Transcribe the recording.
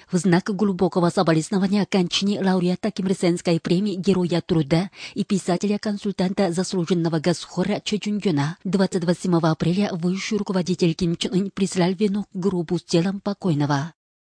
В знак глубокого соболезнования кончине лауреата Кимрсенской премии Героя труда и писателя-консультанта заслуженного Госхора Чо Чун-гёна 28 апреля высший руководитель Ким Чен Ын прислал венок к гробу с телом покойного.